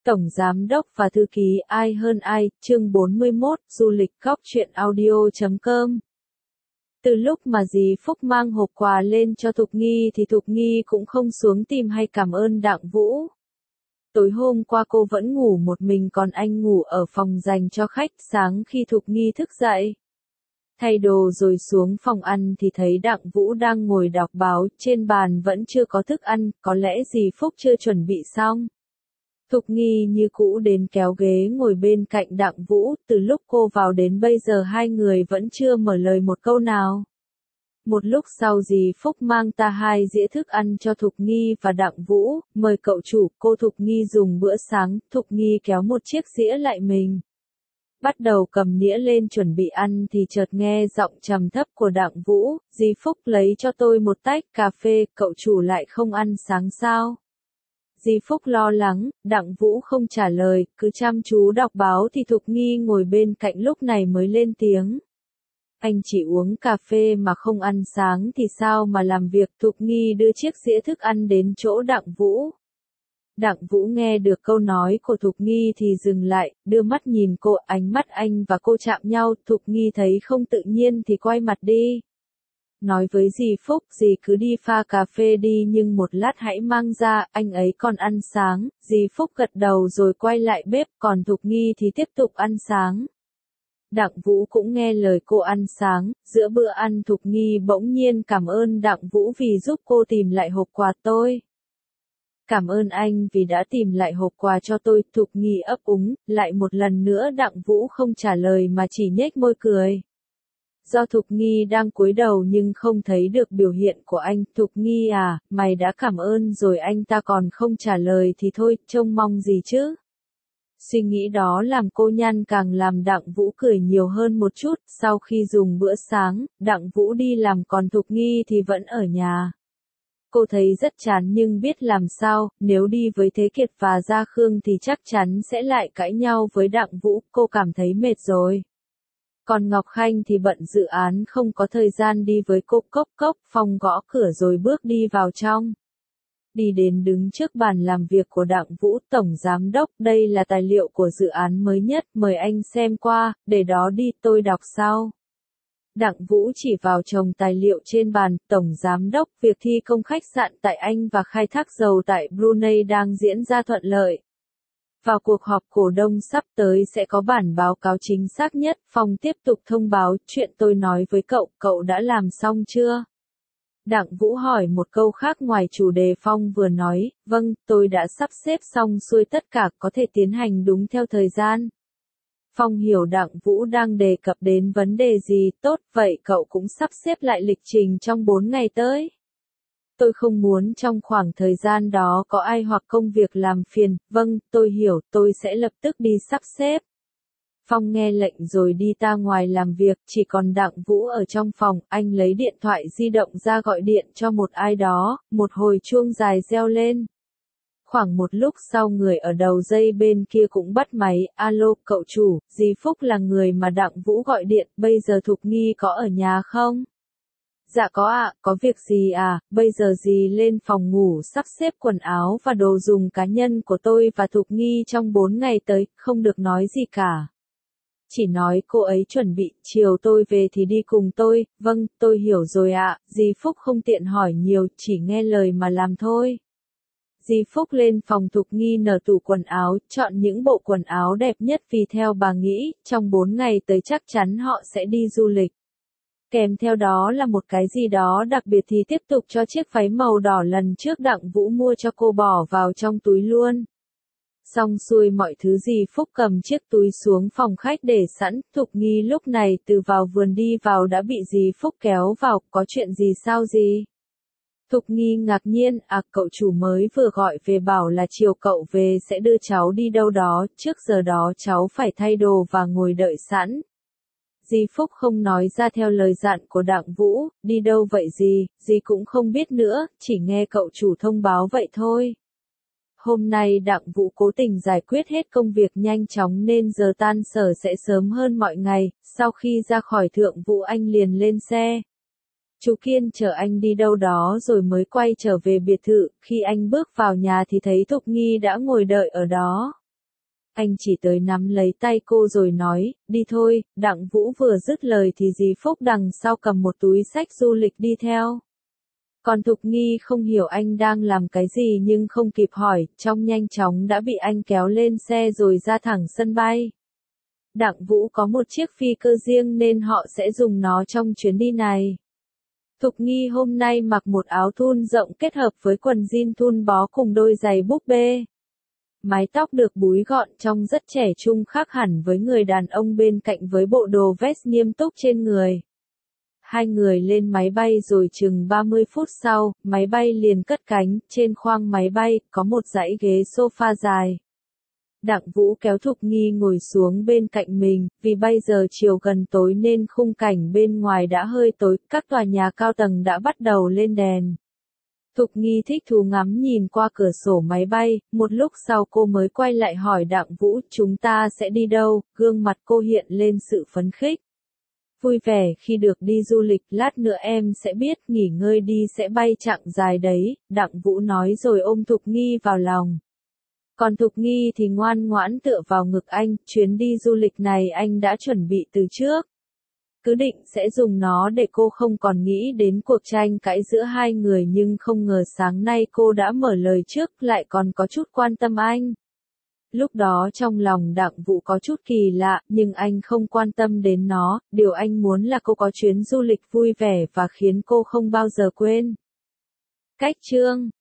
Tổng Giám đốc và Thư ký ai hơn ai, chương 41, du lịch góc truyện audio.com. Từ lúc mà dì Phúc mang hộp quà lên cho Thục Nghi thì Thục Nghi cũng không xuống tìm hay cảm ơn Đặng Vũ. Tối hôm qua cô vẫn ngủ một mình còn anh ngủ ở phòng dành cho khách. Sáng khi Thục Nghi thức dậy, thay đồ rồi xuống phòng ăn thì thấy Đặng Vũ đang ngồi đọc báo, trên bàn vẫn chưa có thức ăn, có lẽ dì Phúc chưa chuẩn bị xong. Thục Nghi như cũ đến kéo ghế ngồi bên cạnh Đặng Vũ, từ lúc cô vào đến bây giờ hai người vẫn chưa mở lời một câu nào. Một lúc sau dì Phúc mang ta hai dĩa thức ăn cho Thục Nghi và Đặng Vũ, mời cậu chủ, cô Thục Nghi dùng bữa sáng, Thục Nghi kéo một chiếc dĩa lại mình. Bắt đầu cầm đĩa lên chuẩn bị ăn thì chợt nghe giọng trầm thấp của Đặng Vũ, dì Phúc lấy cho tôi một tách cà phê, cậu chủ lại không ăn sáng sao? Dì Phúc lo lắng, Đặng Vũ không trả lời, cứ chăm chú đọc báo thì Thục Nghi ngồi bên cạnh lúc này mới lên tiếng. Anh chỉ uống cà phê mà không ăn sáng thì sao mà làm việc? Thục Nghi đưa chiếc dĩa thức ăn đến chỗ Đặng Vũ. Đặng Vũ nghe được câu nói của Thục Nghi thì dừng lại, đưa mắt nhìn cô, ánh mắt anh và cô chạm nhau, Thục Nghi thấy không tự nhiên thì quay mặt đi. Nói với dì Phúc, dì cứ đi pha cà phê đi nhưng một lát hãy mang ra, anh ấy còn ăn sáng. Dì Phúc gật đầu rồi quay lại bếp, còn Thục Nghi thì tiếp tục ăn sáng. Đặng Vũ cũng nghe lời cô ăn sáng, giữa bữa ăn Thục Nghi bỗng nhiên cảm ơn Đặng Vũ vì giúp cô tìm lại hộp quà tôi. Cảm ơn anh vì đã tìm lại hộp quà cho tôi, Thục Nghi ấp úng, lại một lần nữa Đặng Vũ không trả lời mà chỉ nhếch môi cười. Do Thục Nghi đang cúi đầu nhưng không thấy được biểu hiện của anh, Thục Nghi à, mày đã cảm ơn rồi anh ta còn không trả lời thì thôi, trông mong gì chứ? Suy nghĩ đó làm cô nhăn càng làm Đặng Vũ cười nhiều hơn một chút, sau khi dùng bữa sáng, Đặng Vũ đi làm còn Thục Nghi thì vẫn ở nhà. Cô thấy rất chán nhưng biết làm sao, nếu đi với Thế Kiệt và Gia Khương thì chắc chắn sẽ lại cãi nhau với Đặng Vũ, cô cảm thấy mệt rồi. Còn Ngọc Khanh thì bận dự án không có thời gian đi với cô. Cốc, Phong gõ cửa rồi bước đi vào trong. Đi đến đứng trước bàn làm việc của Đặng Vũ, Tổng Giám đốc, đây là tài liệu của dự án mới nhất, mời anh xem qua, để đó đi, tôi đọc sau. Đặng Vũ chỉ vào chồng tài liệu trên bàn, Tổng Giám đốc, việc thi công khách sạn tại Anh và khai thác dầu tại Brunei đang diễn ra thuận lợi. Vào cuộc họp cổ đông sắp tới sẽ có bản báo cáo chính xác nhất, Phong tiếp tục thông báo, chuyện tôi nói với cậu đã làm xong chưa? Đặng Vũ hỏi một câu khác ngoài chủ đề Phong vừa nói, vâng, tôi đã sắp xếp xong xuôi tất cả, có thể tiến hành đúng theo thời gian. Phong hiểu Đặng Vũ đang đề cập đến vấn đề gì, tốt, vậy cậu cũng sắp xếp lại lịch trình trong 4 ngày tới. Tôi không muốn trong khoảng thời gian đó có ai hoặc công việc làm phiền, vâng, tôi hiểu, tôi sẽ lập tức đi sắp xếp. Phong nghe lệnh rồi đi ra ngoài làm việc, chỉ còn Đặng Vũ ở trong phòng, anh lấy điện thoại di động ra gọi điện cho một ai đó, một hồi chuông dài reo lên. Khoảng một lúc sau người ở đầu dây bên kia cũng bắt máy, alo, cậu chủ, dì Phúc là người mà Đặng Vũ gọi điện, bây giờ Thục Nghi có ở nhà không? Dạ có ạ, có việc gì à, bây giờ dì lên phòng ngủ sắp xếp quần áo và đồ dùng cá nhân của tôi và Thục Nghi trong 4 ngày tới, không được nói gì cả. Chỉ nói cô ấy chuẩn bị, chiều tôi về thì đi cùng tôi, vâng, tôi hiểu rồi ạ, dì Phúc không tiện hỏi nhiều, chỉ nghe lời mà làm thôi. Dì Phúc lên phòng Thục Nghi nở tủ quần áo, chọn những bộ quần áo đẹp nhất vì theo bà nghĩ, trong 4 ngày tới chắc chắn họ sẽ đi du lịch. Kèm theo đó là một cái gì đó đặc biệt thì tiếp tục cho chiếc váy màu đỏ lần trước Đặng Vũ mua cho cô bỏ vào trong túi luôn. Xong xuôi mọi thứ dì Phúc cầm chiếc túi xuống phòng khách để sẵn, Thục Nghi lúc này từ vào vườn đi vào đã bị dì Phúc kéo vào, có chuyện gì sao dì? Thục Nghi ngạc nhiên, cậu chủ mới vừa gọi về bảo là chiều cậu về sẽ đưa cháu đi đâu đó, trước giờ đó cháu phải thay đồ và ngồi đợi sẵn. Dì Phúc không nói ra theo lời dặn của Đặng Vũ, đi đâu vậy dì cũng không biết nữa, chỉ nghe cậu chủ thông báo vậy thôi. Hôm nay Đặng Vũ cố tình giải quyết hết công việc nhanh chóng nên giờ tan sở sẽ sớm hơn mọi ngày, sau khi ra khỏi Thượng Vũ anh liền lên xe. Chú Kiên chở anh đi đâu đó rồi mới quay trở về biệt thự, khi anh bước vào nhà thì thấy Thục Nghi đã ngồi đợi ở đó. anh chỉ tới nắm lấy tay cô rồi nói, đi thôi. Đặng Vũ vừa dứt lời thì dì Phúc đằng sau cầm một túi xách du lịch đi theo. Còn Thục Nghi không hiểu anh đang làm cái gì nhưng không kịp hỏi, trong nhanh chóng đã bị anh kéo lên xe rồi ra thẳng sân bay. Đặng Vũ có một chiếc phi cơ riêng nên họ sẽ dùng nó trong chuyến đi này. Thục Nghi hôm nay mặc một áo thun rộng kết hợp với quần jean thun bó cùng đôi giày búp bê. Mái tóc được búi gọn trông rất trẻ trung, khác hẳn với người đàn ông bên cạnh với bộ đồ vest nghiêm túc trên người. Hai người lên máy bay rồi chừng 30 phút sau, máy bay liền cất cánh, trên khoang máy bay, có một dãy ghế sofa dài. Đặng Vũ kéo Thục Nghi ngồi xuống bên cạnh mình, vì bây giờ chiều gần tối nên khung cảnh bên ngoài đã hơi tối, các tòa nhà cao tầng đã bắt đầu lên đèn. Thục Nghi thích thú ngắm nhìn qua cửa sổ máy bay, một lúc sau cô mới quay lại hỏi Đặng Vũ, chúng ta sẽ đi đâu, gương mặt cô hiện lên sự phấn khích. Vui vẻ khi được đi du lịch, lát nữa em sẽ biết, nghỉ ngơi đi sẽ bay chặng dài đấy, Đặng Vũ nói rồi ôm Thục Nghi vào lòng. Còn Thục Nghi thì ngoan ngoãn tựa vào ngực anh, chuyến đi du lịch này anh đã chuẩn bị từ trước. Cứ định sẽ dùng nó để cô không còn nghĩ đến cuộc tranh cãi giữa hai người nhưng không ngờ sáng nay cô đã mở lời trước lại còn có chút quan tâm anh. Lúc đó trong lòng Đặng Vũ có chút kỳ lạ nhưng anh không quan tâm đến nó, điều anh muốn là cô có chuyến du lịch vui vẻ và khiến cô không bao giờ quên. Cách chương